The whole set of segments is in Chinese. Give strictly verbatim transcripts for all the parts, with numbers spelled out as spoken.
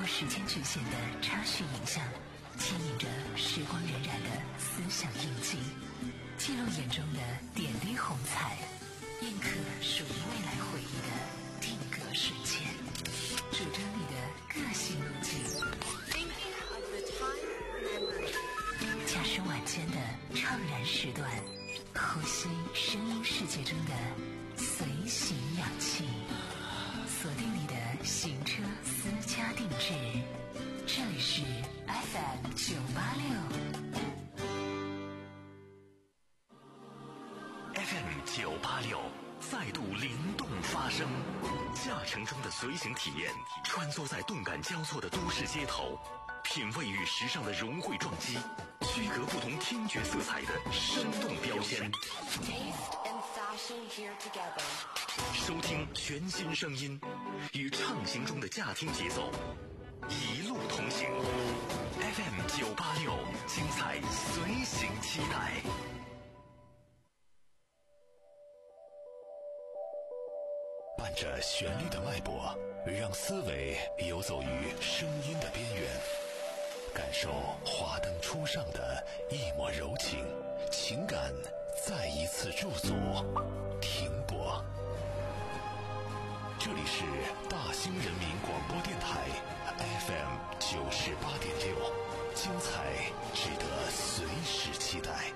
时间局限的插叙影像，牵引着时光荏苒的思想印记，记录眼中的点滴红彩，印刻属于未来回忆的定格瞬间，主张你的个性路径，驾驶晚间的怅然时段，呼吸声音世界中的随行氧气，锁定你的行车私家定制，这里是 F M 九八六 F M 九八六再度灵动发声，驾乘中的随行体验，穿梭在动感交错的都市街头，品味与时尚的融汇撞击，区隔不同听觉色彩的生动标签，收听全新声音，与畅行中的驾听节奏一路同行。 F M 九八六，精彩随行期待。伴着旋律的脉搏，让思维游走于声音的边缘，感受华灯初上的一抹柔情，情感再一次驻足停泊。这里是大兴人民广播电台 F M 九十八点六，精彩值得随时期待。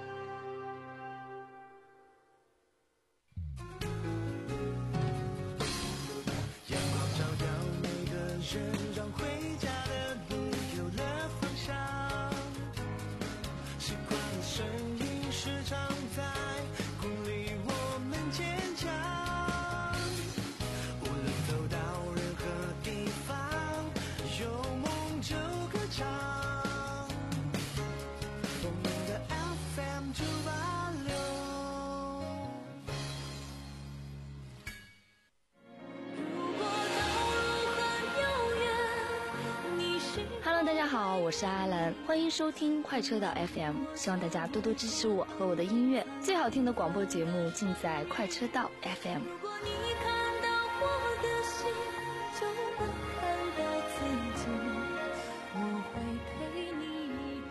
让回家的路有了方向，习惯的声音时常在鼓励我们坚强，无论走到任何地方，有梦就歌唱，我们的 F M 九八六。 Hello， 大家好，我是阿兰，欢迎收听快车道 F M， 希望大家多多支持我和我的音乐，最好听的广播节目尽在快车道 F M。 如果你看到我的心，就能看到自己，我会陪你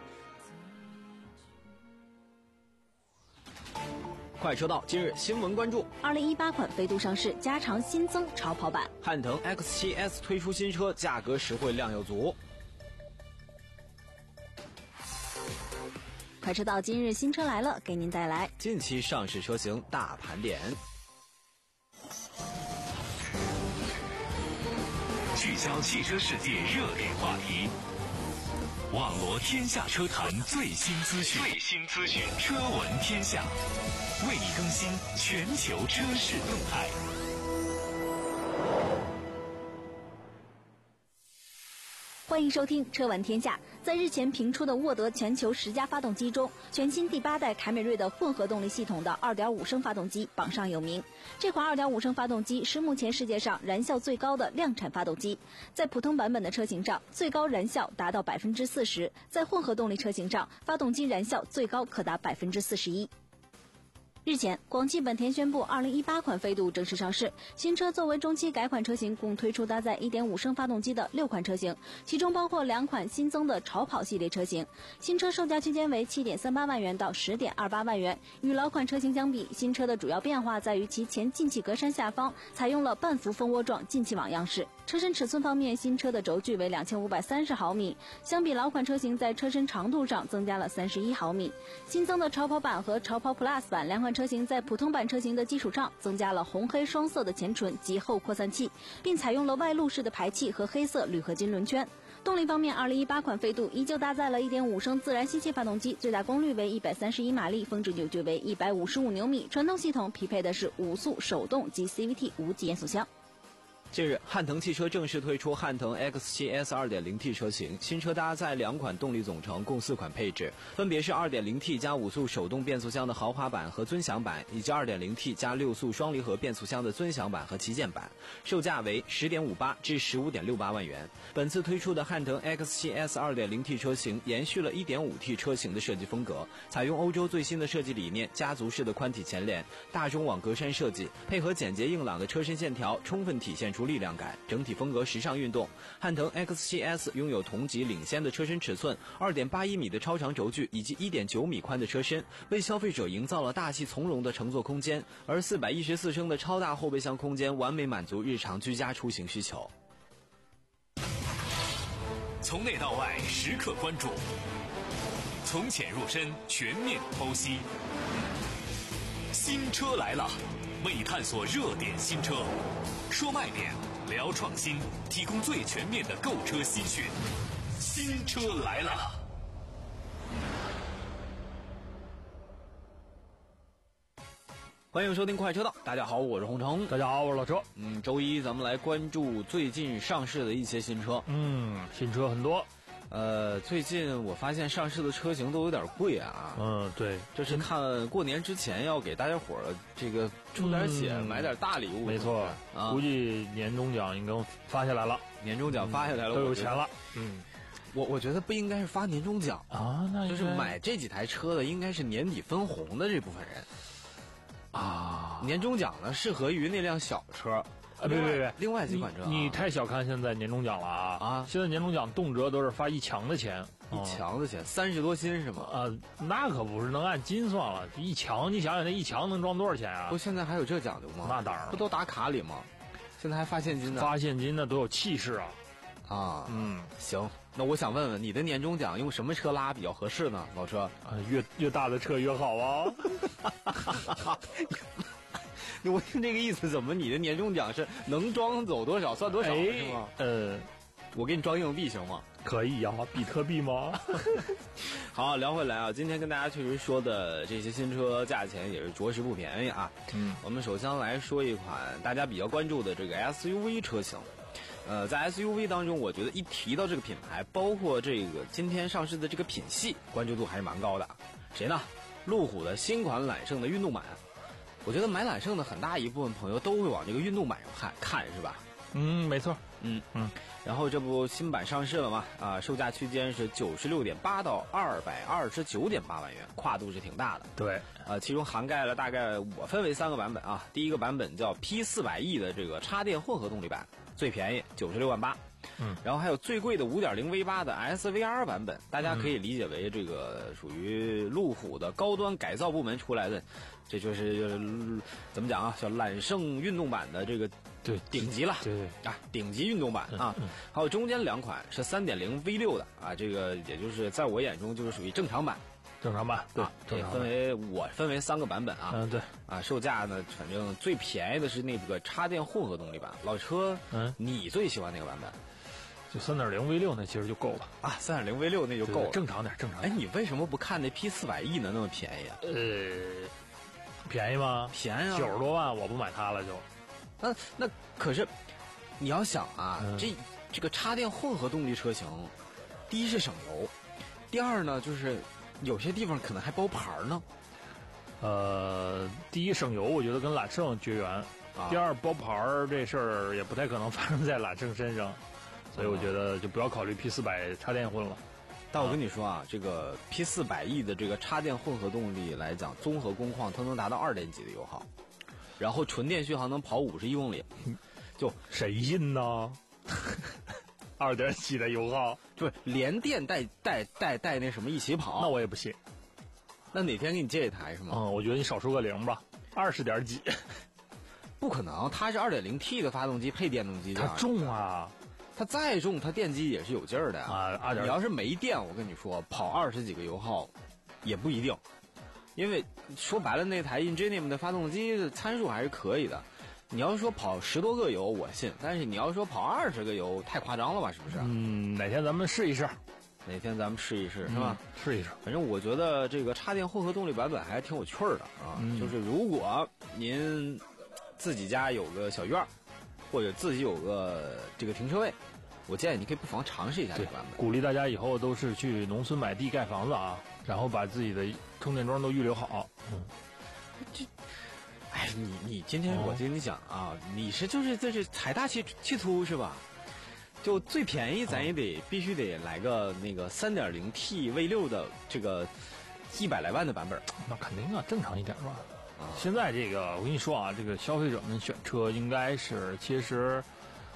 走一曲。 快车道今日新闻关注： 二零一八款飞度上市，加长新增超跑版。 汉腾 X 七 S 推出新车，价格实惠，量又足。 快车道今日新车来了，给您带来近期上市车型大盘点， 聚焦汽车世界热点话题，网罗天下车坛最新资讯，最新资讯，车闻天下，为你更新全球车市动态。 欢迎收听车闻天下。在日前评出的沃德全球十佳发动机中，全新第八代凯美瑞的混合动力系统的 二点五 升发动机榜上有名。这款 二点五 升发动机是目前世界上燃效最高的量产发动机，在普通版本的车型上，最高燃效达到 百分之四十， 在混合动力车型上，发动机燃效最高可达 百分之四十一。日前，广汽本田宣布二零一八款飞度正式上市。新车作为中期改款车型，共推出搭载 一点五 升发动机的六款车型，其中包括两款新增的超跑系列车型。新车售价区间为 七点三八万元到 十点二八万元。与老款车型相比，新车的主要变化在于其前进气格栅下方采用了半幅蜂窝状进气网样式。车身尺寸方面，新车的轴距为两千五百三十毫米，相比老款车型在车身长度上增加了三十一毫米。新增的超跑版和超跑 Plus 版两款车型在普通版车型的基础上增加了红黑双色的前唇及后扩散器，并采用了外露式的排气和黑色铝合金轮圈。动力方面，二零一八款飞度依旧搭载了 一点五 升自然吸气发动机，最大功率为一百三十一马力，峰值扭矩为一百五十五牛米，传动系统匹配的是五速手动及 C V T 无级变速箱。 近日，汉腾汽车正式推出汉腾 X 七 S 二点零 T 车型，新车搭载两款动力总成，共四款配置，分别是 二点零 T 加五速手动变速箱的豪华版和尊享版，以及 二点零 T 加六速双离合变速箱的尊享版和旗舰版，售价为 十点五八 至 十五点六八万元。本次推出的汉腾 X 七 S 二点零 T 车型延续了 一点五 T 车型的设计风格，采用欧洲最新的设计理念，家族式的宽体前脸，大中网格栅设计，配合简洁硬朗的车身线条，充分体现出出力量感，整体风格时尚运动。汉腾 X 七 S 拥有同级领先的车身尺寸， 二点八一米的超长轴距以及 一点九米宽的车身，为消费者营造了大气从容的乘坐空间，而四百一十四升的超大后备箱空间完美满足日常居家出行需求。 从内到外时刻关注，从浅入深全面剖析。新车来了，为探索热点新车，说卖点，聊创新，提供最全面的购车资讯。新车来了。 欢迎收听快车道，大家好，我是洪城。 大家好，我是老车。 嗯，周一咱们来关注最近上市的一些新车。 嗯，新车很多。 呃，最近我发现上市的车型都有点贵啊。 嗯，对， 这是看过年之前要给大家伙儿这个出点血，嗯、买点大礼物。 没错， 啊， 估计年终奖应该发下来了， 年终奖发下来了， 嗯、都有钱了。嗯， 我我觉得不应该是发年终奖啊，那就是买这几台车的应该是年底分红的这部分人。啊，年终奖呢适合于那辆小车， 啊，别别别， 另外几款车、啊你，你太小看现在年终奖了啊！ 啊， 现在年终奖动辄都是发一强的钱， 一强的钱，三十、嗯、多斤是吗？ 啊，那可不是能按斤算了，一强你想想那一强能装多少钱啊？ 不，现在还有这讲究吗？ 那当然了， 不都打卡里吗？现在还发现金呢？ 发现金呢都有气势啊！ 啊， 嗯， 行，那我想问问你的年终奖用什么车拉比较合适呢？老车啊，越越大的车越好啊！ 我听这个意思，怎么你的年终奖是能装走多少算多少、哎、是吗？ 呃， 我给你装硬币行吗？ 可以呀、啊，比特币吗？ 好，聊回来啊，今天跟大家确实说的这些新车价钱也是着实不便宜啊。 嗯， 我们首先来说一款大家比较关注的这个 S U V 车型。呃，在 S U V 当中，我觉得一提到这个品牌，包括这个今天上市的这个品系，关注度还是蛮高的。谁呢？路虎的新款揽胜的运动版。我觉得买揽胜的很大一部分朋友都会往这个运动版上看看，是吧？ 嗯，没错。 嗯嗯。然后这部新版上市了嘛？啊，售价区间是九十六点八到二百二十九点八万元，跨度是挺大的。 对。 呃，其中涵盖了大概我分为三个版本啊。第一个版本叫 P 四百 E 的这个插电混合动力版，最便宜九十六万八。 嗯。然后还有最贵的 五点零 V 八 的 S V R 版本，大家可以理解为这个属于路虎的高端改造部门出来的。这就是怎么讲啊？叫揽胜运动版的这个对顶级了， 对对啊，顶级运动版啊。 嗯嗯、 还有中间两款是 三点零 V 六 的啊，这个也就是在我眼中就是属于正常版。 正常版对， 啊，这分为我分为三个版本啊。 嗯，对啊，售价呢，反正最便宜的是那个插电混合动力版。老车， 嗯， 你最喜欢哪个版本？ 就 三点零 V 六 那其实就够了啊 ，三点零 V 六 那就够了， 正常点，正常点。 哎，你为什么不看那 P 四百 E 呢？那么便宜啊？ 呃。便宜吗？ 便宜啊， 九十多万，我不买它了就。 那那可是，你要想啊， 嗯、 这这个插电混合动力车型，第一是省油，第二呢就是有些地方可能还包牌呢。 呃，第一省油，我觉得跟揽胜绝缘；啊、第二包牌这事儿也不太可能发生在揽胜身上，所以我觉得就不要考虑 P 四百 插电混了。 但我跟你说啊，这个 P 四百 E 的这个插电混合动力来讲，综合工况它能达到二点几的油耗，然后纯电续航能跑五十一公里，就谁信呢？二点几的油耗， 就是连电带带带带那什么一起跑， 那我也不信。 那哪天给你借一台是吗？ 嗯，我觉得你少说个零吧，二十点几， 不可能，它是 二点零 T 的发动机配电动机， 它重啊。 它再重，它电机也是有劲儿的啊！啊， 你要是没电，我跟你说，跑二十几个油耗也不一定，因为说白了，那台 Ingenium 的发动机的参数还是可以的。你要说跑十多个油，我信；但是你要说跑二十个油，太夸张了吧？是不是？ 嗯，哪天咱们试一试？ 哪天咱们试一试，是吧？ 嗯、试一试。 反正我觉得这个插电混合动力版本还挺有趣儿的啊。 嗯、 就是如果您自己家有个小院儿。或者自己有个这个停车位，我建议你可以不妨尝试一下这个版本。 鼓励大家以后都是去农村买地盖房子啊，然后把自己的充电桩都预留好。嗯， 这，哎，你你今天、哦、我跟你讲啊，你是就是这是财大气气粗是吧？就最便宜咱也得、哦、必须得来个那个 三点零 T V 六 的这个一百来万的版本。 那肯定啊，正常一点吧。现在这个我跟你说啊，这个消费者们选车应该是其实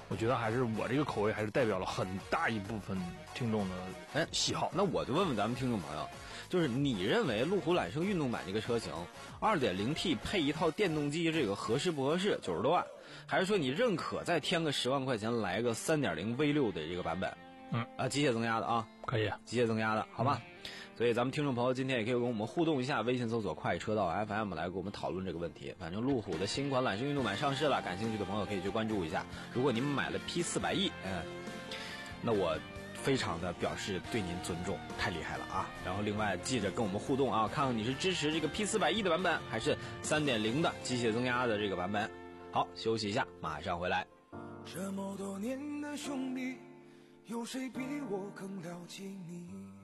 我觉得还是我这个口味还是代表了很大一部分听众的哎喜好。 那我就问问咱们听众朋友，就是你认为路虎揽胜运动版这个车型 二点零 T 配一套电动机这个合适不合适？九十多万，还是说你认可再添个十万块钱来个 三点零 V 六 的这个版本？ 嗯啊，机械增压的啊， 可以， 机械增压的，好吧？嗯，所以咱们听众朋友今天也可以跟我们互动一下，微信搜索快车道 F M 来跟我们讨论这个问题。反正路虎的新款揽胜运动版上市了，感兴趣的朋友可以去关注一下。如果你们买了 P 四百 E， 嗯，那我非常的表示对您尊重，太厉害了啊！然后另外记着跟我们互动啊，看看你是支持这个 P 四百 E 的版本，还是 三点零 的机械增压的这个版本。好，休息一下，马上回来。 这么多年的兄弟，有谁比我更了解你？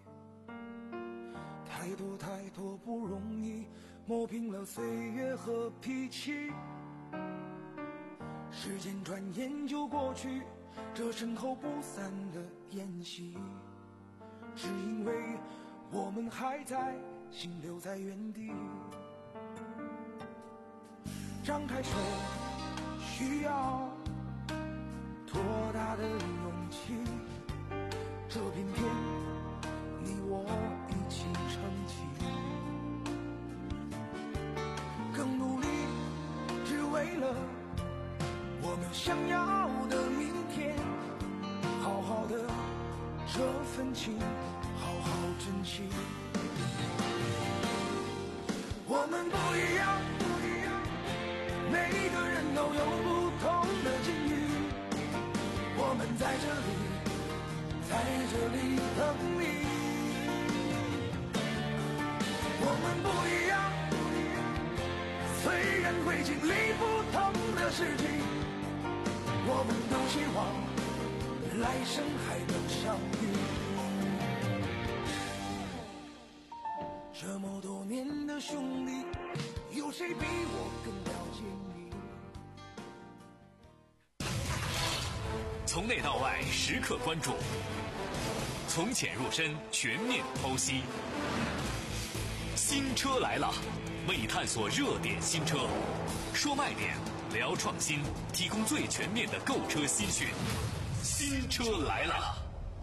太多太多不容易，磨平了岁月和脾气。时间转眼就过去，这身后不散的宴席，只因为我们还在，心留在原地。张开手，需要多大的勇气？这片天，你我一起撑起，更努力，只为了我们想要的明天。好好的这份情，好好珍惜。我们不一样，不一样，每个人都有不同的境遇。我们在这里，在这里等你。我们不一样，不一样，虽然会经历不同的事情，我们都希望来生还能相遇。这么多年的兄弟，有谁比我更了解你？ 从内到外时刻关注，从浅入深全面剖析。新车来了，为探索热点新车，说卖点，聊创新，提供最全面的购车新讯。新车来了。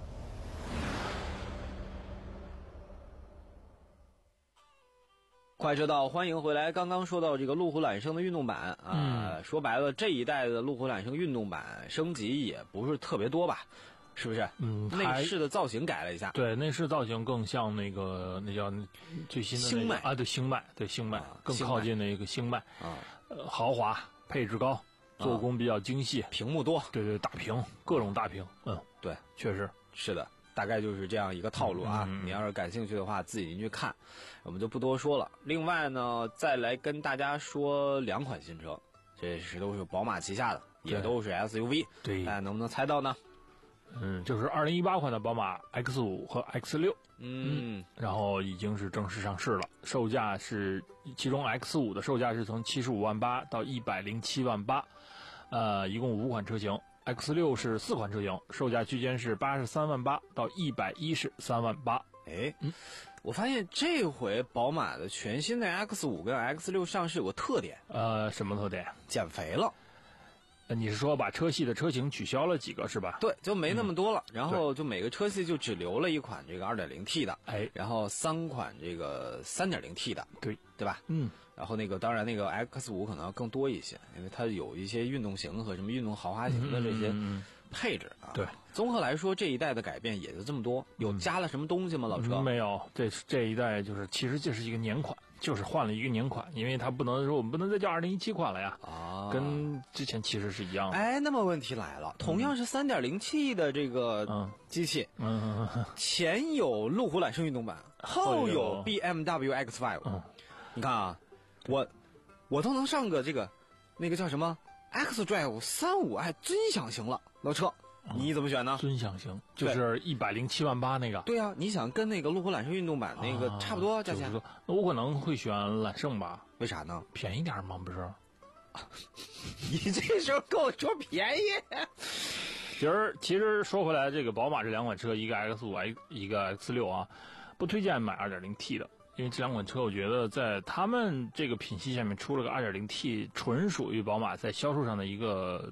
快车道，欢迎回来。刚刚说到这个路虎揽胜的运动版啊、呃嗯，说白了，这一代的路虎揽胜运动版升级也不是特别多吧？是不是？嗯，内饰的造型改了一下， 对，内饰造型更像那个那叫最新的、那个、 星脉啊，对，星脉，对星脉、啊，更靠近那个星脉啊， 呃，豪华，配置高，做工比较精细， 啊、屏幕多， 对对，大屏，各种大屏，嗯， 对， 确实是的。大概就是这样一个套路啊、嗯！你要是感兴趣的话，自己进去看，我们就不多说了。另外呢，再来跟大家说两款新车，这是都是宝马旗下的，也都是 S U V。 对， 大家能不能猜到呢？ 嗯，就是二零一八款的宝马 X 五 和 X 六， 嗯， 嗯，然后已经是正式上市了，售价是其中 X 五 的售价是从七十五万八到一百零七万八，呃，一共五款车型。X 六 是四款车型，售价区间是八十三万八到一百一十三万八。 哎，嗯，我发现这回宝马的全新的 X 五 跟 X 六 上市有个特点， 呃，什么特点？ 减肥了。 呃，你是说把车系的车型取消了几个是吧？ 对，就没那么多了，嗯、然后就每个车系就只留了一款这个 二点零 T 的， 哎， 然后三款这个 三点零 T 的， 对， 对吧？ 嗯。 然后那个当然那个 X 五 可能要更多一些，因为它有一些运动型和什么运动豪华型的这些配置啊。 嗯、对， 综合来说这一代的改变也就这么多。有加了什么东西吗，老车？ 嗯、没有，这这一代就是其实这是一个年款，就是换了一个年款，因为它不能说我们不能再叫二零一七款了呀。 啊， 跟之前其实是一样的。 哎，那么问题来了，同样是 三点零 T 的这个机器， 嗯，嗯前有路虎揽胜运动版，后有 B M W X 五、嗯。你看啊，我。我都能上个这个，那个叫什么 X Drive 三五 i 尊享型了，老车，你怎么选呢？ 尊享型就是一百零七万八那个。 对啊，你想跟那个路虎揽胜运动版那个差不多价钱？ 啊、那我可能会选揽胜吧？ 为啥呢？ 便宜点吗？不是？ 你这时候跟我说便宜？ 其实其实说回来，这个宝马这两款车，一个 X 五，一个 X 六啊，不推荐买 二点零 T 的。因为这两款车，我觉得在他们这个品系下面出了个 二点零 T， 纯属于宝马在销售上的一个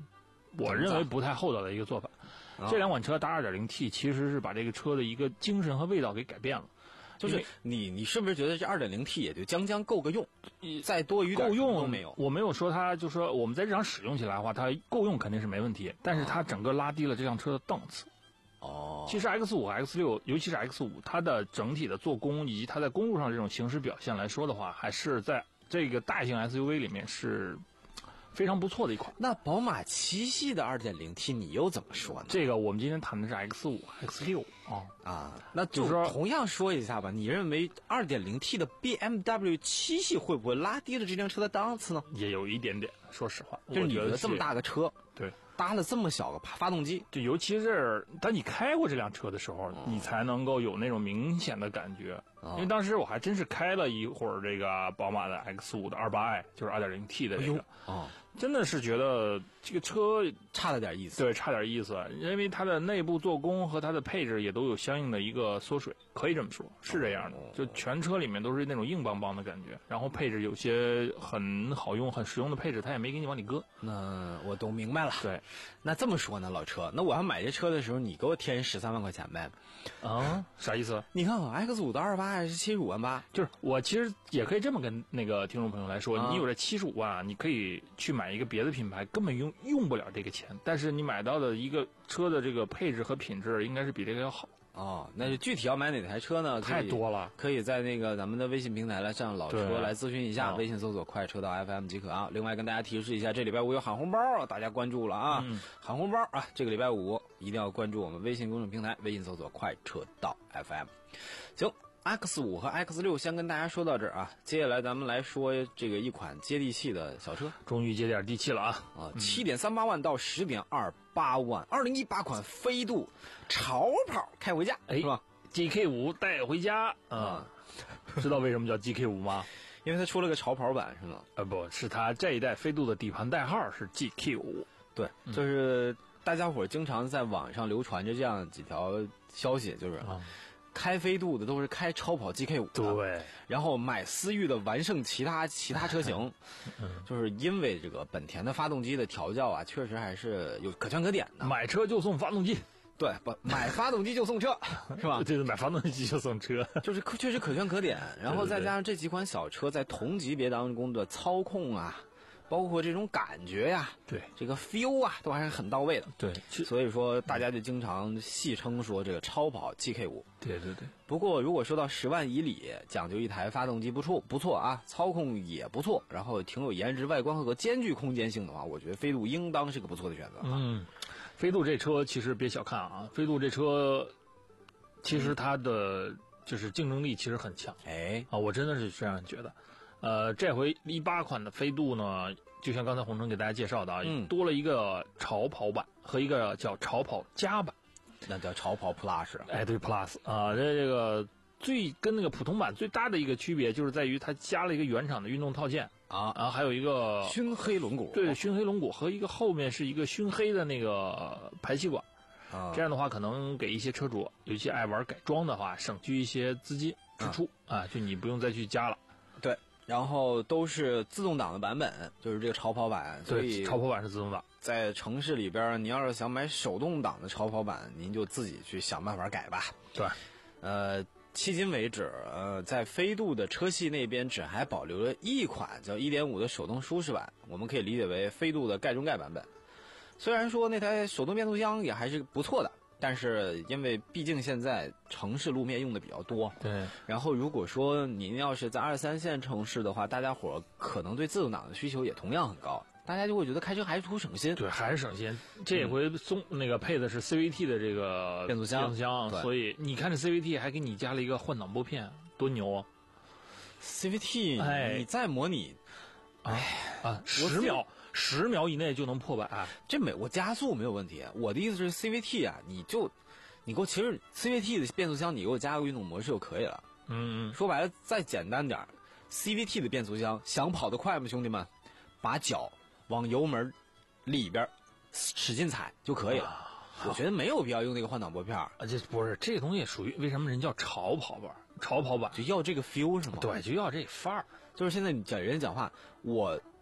我认为不太厚道的一个做法。 啊、 这两款车搭 二点零 T 其实是把这个车的一个精神和味道给改变了。 就是你你是不是觉得这 二点零 T 也就将将够个用，再多余点够用都没有？ 我没有说它，就说我们在日常使用起来的话，它够用肯定是没问题，但是它整个拉低了这辆车的档次。 哦， 其实 X 五 X 六，尤其是 X 五，它的整体的做工以及它在公路上这种行驶表现来说的话，还是在这个大型 S U V 里面是非常不错的一款。 那宝马七系的 二点零 T 你又怎么说呢？ 这个我们今天谈的是 X 五 X 六啊啊，那就就是说同样说一下吧，你认为 二点零 T 的 B M W 七系会不会拉低了这辆车的档次呢？ 也有一点点，说实话， 就是你觉得这么大个车， 对， 搭了这么小个发动机， 就尤其是当你开过这辆车的时候，你才能够有那种明显的感觉。因为当时我还真是开了一会儿这个宝马的 X 五 的 二八 i， 就是 二点零 T 的这个， 哦， 真的是觉得这个车差了点意思。 对，差点意思，因为它的内部做工和它的配置也都有相应的一个缩水，可以这么说，是这样的。就全车里面都是那种硬邦邦的感觉，然后配置有些很好用、很实用的配置，它也没给你往里搁。 那我都明白了。 对， 那这么说呢，老车，那我要买这车的时候，你给我添十三万块钱呗？ 啊，啥意思？ 你看我 X 五的二八还是七十五万八， 就是我其实也可以这么跟那个听众朋友来说， 啊、 你有这七十五万，你可以去买一个别的品牌，根本用用不了这个钱，但是你买到的一个车的这个配置和品质应该是比这个要好。 哦，那就具体要买哪台车呢？ 太多了， 可以在那个咱们的微信平台来上老车来咨询一下，微信搜索快车道 F M 即可啊。另外跟大家提示一下，这礼拜五有喊红包，大家关注了啊！嗯、喊红包啊，这个礼拜五一定要关注我们微信公众平台，微信搜索快车道 F M。行。X 五 和 X 六先跟大家说到这儿啊，接下来咱们来说这个一款接地气的小车， 终于接点地气了啊！ 啊，七点三八万到十点二八万，二零一八款飞度潮跑开回家， 哎， 是吧 ？G K 五带回家啊！知道为什么叫 G K 五吗？ 因为它出了个潮跑版，是吗？ 啊，不是，它这一代飞度的底盘代号是 G K 五。 对，就是大家伙经常在网上流传着这样几条消息，就是。啊开飞度的都是开超跑 G K 五 的， 对， 然后买思域的完胜其他其他车型， 嗯、 就是因为这个本田的发动机的调教啊，确实还是有可圈可点的。 买车就送发动机， 对，不买发动机就送车，是吧？ 对，买发动机就送车， 就是确实可圈可点。然后再加上这几款小车在同级别当中的操控啊。包括这种感觉呀、啊， 对这个 feel 啊，都还是很到位的。 对， 所以说大家就经常戏称说这个超跑 G K 五。 对对对。 不过如果说到十万以里，讲究一台发动机不错不错啊，操控也不错，然后挺有颜值、外观和兼具空间性的话，我觉得飞度应当是个不错的选择。 嗯，飞度这车其实别小看啊，飞度这车其实它的就是竞争力其实很强。 哎啊，我真的是这样觉得。呃，这回一八款的飞度呢，就像刚才洪城给大家介绍的啊， 嗯、 多了一个潮跑版和一个叫潮跑加版， 那叫潮跑 Plus。 哎，对 Plus 啊，这这个最跟那个普通版最大的一个区别就是在于它加了一个原厂的运动套件啊， 然后还有一个熏黑轮毂， 对，熏黑轮毂和一个后面是一个熏黑的那个排气管。 啊， 这样的话，可能给一些车主，尤其爱玩改装的话，省去一些资金支出啊，啊就你不用再去加了。 对。然后都是自动挡的版本，就是这个超跑版，所以超跑版是自动挡。 在城市里边，你要是想买手动挡的超跑版，您就自己去想办法改吧。 对， 呃，迄今为止，呃，在飞度的车系那边只还保留了一款叫 一点五 的手动舒适版，我们可以理解为飞度的盖中盖版本。虽然说那台手动变速箱也还是不错的。但是因为毕竟现在城市路面用的比较多， 对。 然后如果说您要是在二三线城市的话，大家伙可能对自动挡的需求也同样很高，大家就会觉得开车还是图省心。 对，还是省心。这回送、嗯、那个配的是 C V T 的这个变速箱， 变速箱，所以你看这 C V T 还给你加了一个换挡拨片，多牛啊 ！C V T，、 哎、 你再模拟， 哎啊，十秒。十秒以内就能破百、啊， 这没我加速没有问题。我的意思是 C V T 啊，你就你给我其实 C V T 的变速箱，你给我加个运动模式就可以了。 嗯嗯， 说白了再简单点 ，C V T 的变速箱想跑得快吗，兄弟们？把脚往油门里边使劲踩就可以了。啊、我觉得没有必要用那个换挡拨片。 啊，这不是这个东西也属于为什么人叫潮跑版？潮跑版就要这个 feel 是吗？ 对，就要这范儿。 就是现在你讲人讲话，我。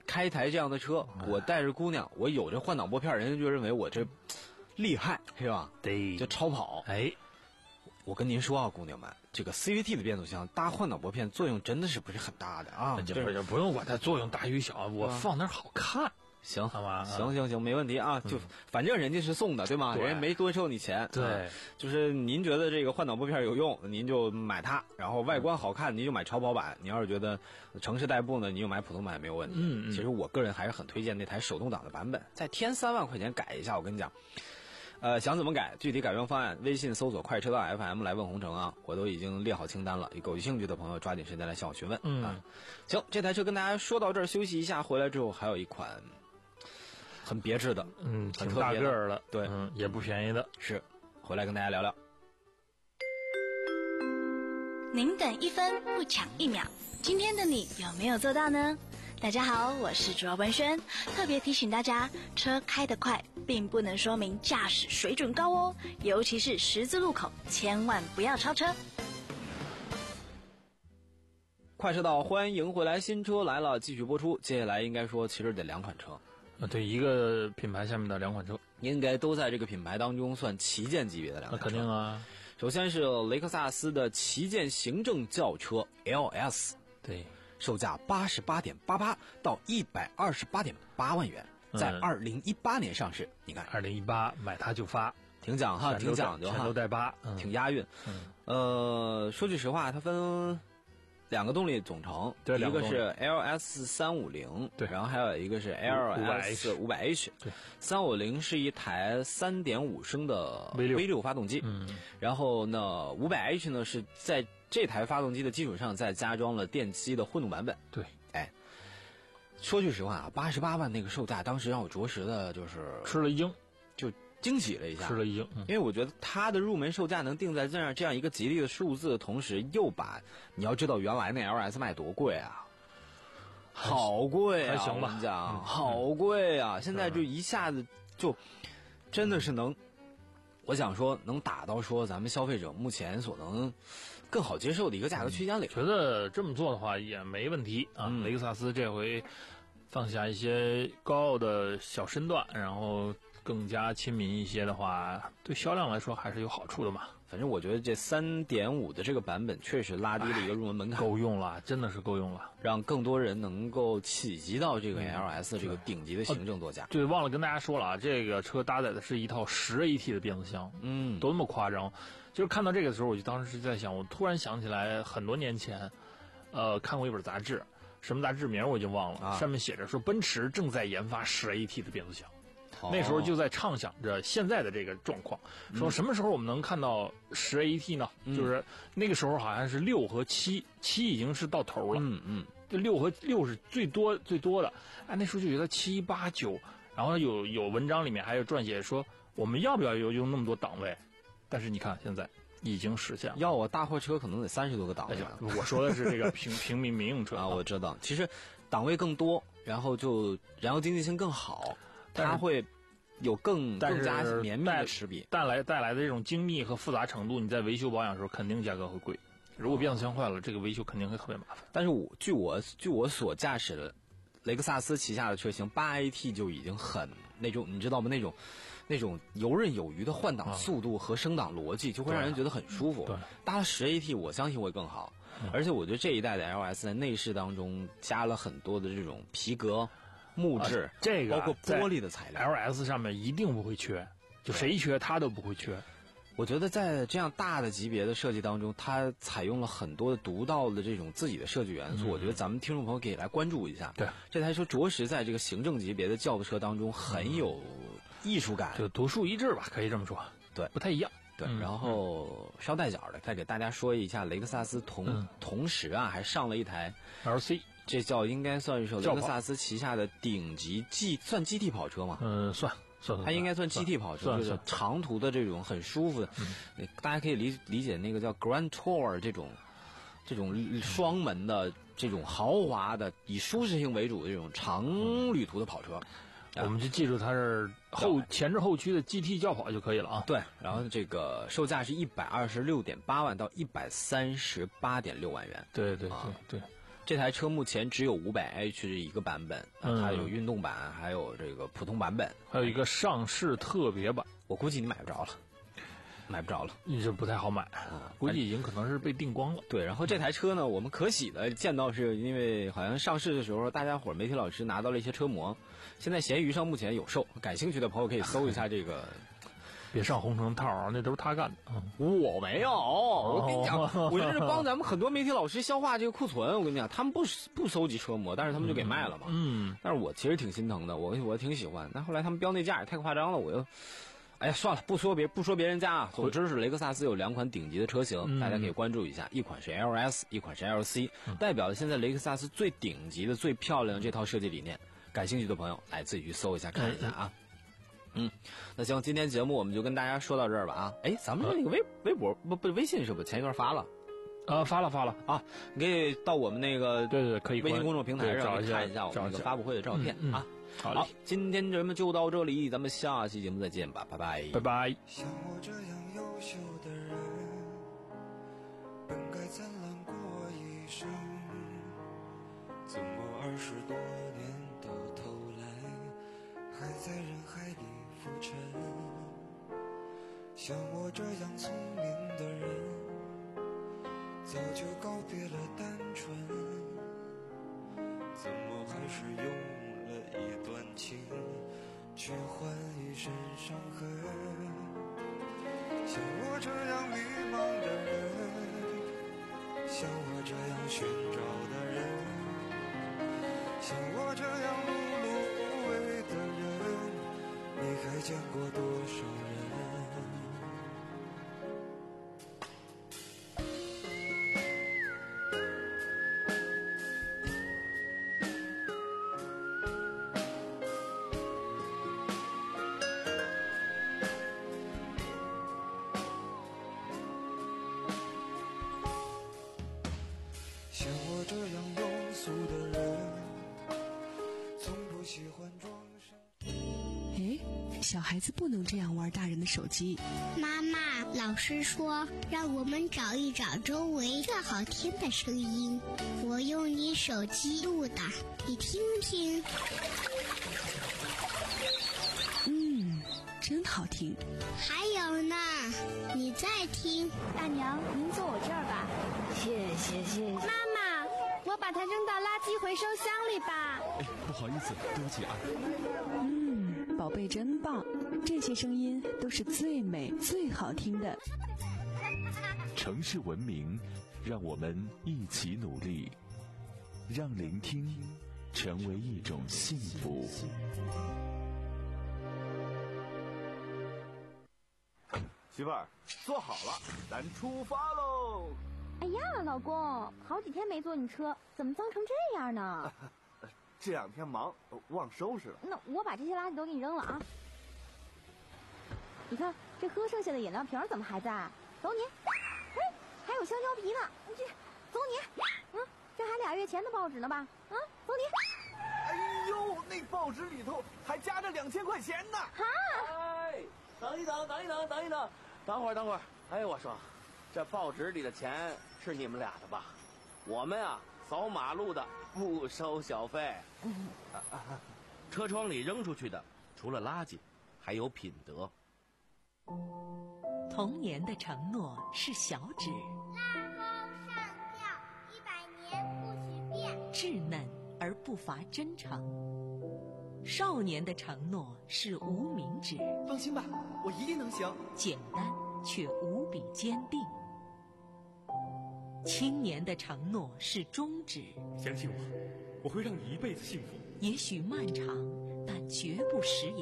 开一台这样的车，我带着姑娘，我有这换挡拨片，人家就认为我这厉害，是吧？ 对， 就超跑。 哎， 我跟您说啊，姑娘们，这个 C V T 的变速箱搭换挡拨片作用真的是不是很大的啊？ 这不不用管它作用大与小，我放那儿好看。 行， 好吧， 行行行，没问题啊。就反正人家是送的，对吗？ 对人家没多收你钱。 对、 啊，就是您觉得这个换挡拨片有用，您就买它。然后外观好看，您就买超跑版。你要是觉得城市代步呢，你就买普通版也没有问题。 嗯嗯。 其实我个人还是很推荐那台手动挡的版本，再添三万块钱改一下。我跟你讲，呃，想怎么改，具体改装方案，微信搜索快车道 F M 来问红城啊，我都已经列好清单了。有兴趣的朋友抓紧时间来向我询问。 嗯啊，行，这台车跟大家说到这儿，休息一下，回来之后还有一款。很别致的， 嗯， 很挺大个儿的， 对， 嗯，也不便宜的， 是，回来跟大家聊聊。 您等一分不抢一秒，今天的你有没有做到呢？大家好，我是主要文轩，特别提醒大家，车开得快并不能说明驾驶水准高哦，尤其是十字路口，千万不要超车。 快车道，欢迎回来，新车来了，继续播出。接下来应该说，其实得两款车。 啊，对，一个品牌下面的两款车， 应该都在这个品牌当中算旗舰级别的两款车。 那肯定啊。 首先是雷克萨斯的旗舰行政轿车 L S， 对， 售价八十八点八八到一百二十八点八万元，在二零一八年上市。嗯、你看， 二零一八买它就发， 挺讲哈，挺讲究哈， 全都带八， 嗯、挺押韵。 嗯， 呃，说句实话，它分。两个动力总成， 对， 一个是 L S 三五零， 对， 然后还有一个是 L S 五百 H， 对， 三五零是一台三点五升的 V 六发动机， 嗯， 然后呢，五百 H 呢是在这台发动机的基础上再加装了电机的混动版本， 对， 哎，说句实话啊，八十八万那个售价，当时让我着实的就是吃了一惊， 就。惊喜了一下， 吃了一惊，嗯、 因为我觉得它的入门售价能定在这样这样一个吉利的数字的同时，又把你要知道原来那 L S 卖多贵啊，好贵啊！ 还行吧， 我跟你讲， 嗯、 好贵啊！现在就一下子就真的是能，我想说能打到说咱们消费者目前所能更好接受的一个价格区间里。 觉得这么做的话也没问题啊。 嗯、 雷克萨斯这回放下一些高傲的小身段，然后。更加亲民一些的话，对销量来说还是有好处的嘛。 反正我觉得这 三点五 的这个版本确实拉低了一个入门门槛， 够用了，真的是够用了， 让更多人能够企及到这个 L S 这个顶级的行政座驾。 对，忘了跟大家说了啊，这个车搭载的是一套十 A T 的变速箱， 嗯， 多么夸张！就是看到这个的时候，我就当时在想，我突然想起来很多年前，呃，看过一本杂志，什么杂志名我已经忘了， 啊、 上面写着说奔驰正在研发十 A T 的变速箱。 哦、 那时候就在畅想着现在的这个状况，说什么时候我们能看到十 A T 呢？ 嗯、 就是那个时候好像是六和七，七已经是到头了， 嗯嗯， 这六和六是最多最多的。哎，那时候就觉得七八九，然后有有文章里面还有撰写说我们要不要有用那么多档位？但是你看现在已经实现了， 要我大货车可能得三十多个档位了。 哎、我说的是这个平平民民用车啊，我知道，其实档位更多，然后就燃油经济性更好。它会有更更加绵密的齿比， 带来带来的这种精密和复杂程度，你在维修保养的时候肯定价格会贵。如果变速箱坏了，这个维修肯定会特别麻烦。 但是我据我据我所驾驶的雷克萨斯旗下的车型，八 A T 就已经很那种，你知道吗？那种那种游刃有余的换挡速度和升档逻辑，就会让人觉得很舒服。 对， 搭了十 A T， 我相信会更好。 嗯、 而且我觉得这一代的 L S 在内饰当中加了很多的这种皮革。木质、 啊，这个包括玻璃的材料 ，L S 上面一定不会缺，就谁缺它都不会缺。 我觉得在这样大的级别的设计当中，它采用了很多独到的这种自己的设计元素。嗯、我觉得咱们听众朋友可以来关注一下。 对， 这台车着实在这个行政级别的轿子车当中很有艺术感， 就独树一帜吧，可以这么说。 对， 不太一样。 对，嗯、然后捎带脚的再给大家说一下，雷克萨斯同、嗯、同时啊还上了一台 L C。 这叫应该算是雷克萨斯旗下的顶级 G 算 G T 跑车吗？ 嗯，算算， 它应该算 G T 跑车，就是长途的这种很舒服的。嗯、大家可以理理解那个叫 Grand Tour 这种这种双门的这种豪华的以舒适性为主的这种长旅途的跑车。 嗯、我们就记住它是后前置后驱的 G T 轿跑就可以了啊。 对，然后这个售价是一百二十六点八万到一百三十八点六万元。 对对对啊对。 这台车目前只有五百 H 的一个版本，嗯、它有运动版，还有这个普通版本， 还有一个上市特别版。 我估计你买不着了。买不着了， 你这不太好买啊，估计已经可能是被订光了。 对，然后这台车呢，我们可喜的见到是因为好像上市的时候，大家伙媒体老师拿到了一些车模，现在闲鱼上目前有售，感兴趣的朋友可以搜一下这个。 别上红绳套，那都是他干的。 嗯、我没有，我跟你讲，我这是帮咱们很多媒体老师消化这个库存。我跟你讲，他们不不收集车模，但是他们就给卖了嘛。嗯，但是我其实挺心疼的，我我挺喜欢，但后来他们标那价也太夸张了，我又。哎呀，算了，不说别不说别人家啊。总之是雷克萨斯有两款顶级的车型，嗯、大家可以关注一下。一款是 L S， 一款是 L C，、嗯、代表了现在雷克萨斯最顶级的、最漂亮的这套设计理念。感兴趣的朋友来自己去搜一下看一下啊。嗯，那行，今天节目我们就跟大家说到这儿吧啊。哎，咱们这个微微博不不微信是不是前一段发了？ 啊，发了发了啊！ 你可以到我们那个对对可以微信公众平台上找看一下我们这个发布会的照片、嗯嗯、啊。 好， 好，今天节目就到这里，咱们下期节目再见吧，拜拜， 拜拜。 像我这样优秀的人，本该灿烂过一生，怎么二十多年到头来，还在人海里浮沉？像我这样聪明的人，早就告别了单纯，怎么还是用一段情去换一身伤痕？像我这样迷茫的人，像我这样寻找的人，像我这样碌碌无为的人，你还见过多少人？像我这样庸俗的人，从不喜欢装上。 哎，小孩子不能这样玩大人的手机。 妈妈，老师说让我们找一找周围最好听的声音，我用你手机录的，你听听。 嗯，真好听。 还有呢，你再听。 大娘，您坐我这儿吧。 谢谢谢谢。 妈妈，我把它扔到垃圾回收箱里吧。 哎，不好意思，对不起啊。 嗯，宝贝真棒，这些声音都是最美最好听的。 城市文明，让我们一起努力，让聆听成为一种幸福。 媳妇儿，坐好了，咱出发喽！ 哎呀，老公，好几天没坐你车，怎么脏成这样呢？ 这两天忙，忘收拾了。 那我把这些垃圾都给你扔了啊！你看这喝剩下的饮料瓶怎么还在？走你！哎，还有香蕉皮呢，这走你！嗯，这还俩月前的报纸呢吧？啊，走你！ 哎呦，那报纸里头还夹着两千块钱呢！ 哈！ 哎，等一等，等一等，等一等。等会儿，等会儿，哎，我说，这报纸里的钱是你们俩的吧？我们啊，扫马路的不收小费。啊啊、车窗里扔出去的，除了垃圾，还有品德。 童年的承诺是小指， 拉钩上吊，一百年不许变。 稚嫩而不乏真诚。少年的承诺是无名指， 放心吧，我一定能行。 简单却无比坚定。青年的承诺是中指， 相信我，我会让你一辈子幸福。 也许漫长，但绝不食言。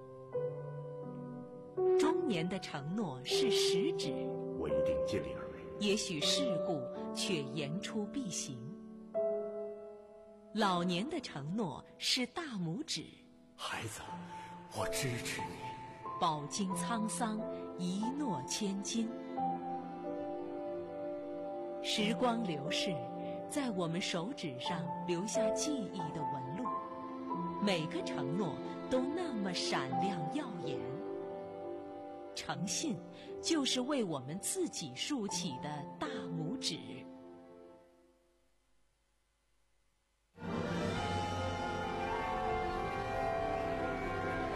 中年的承诺是食指， 我一定尽力而为。 也许世故，却言出必行。老年的承诺是大拇指， 孩子，我支持你。 饱经沧桑，一诺千金。时光流逝，在我们手指上留下记忆的纹路，每个承诺都那么闪亮耀眼。诚信，就是为我们自己竖起的大拇指。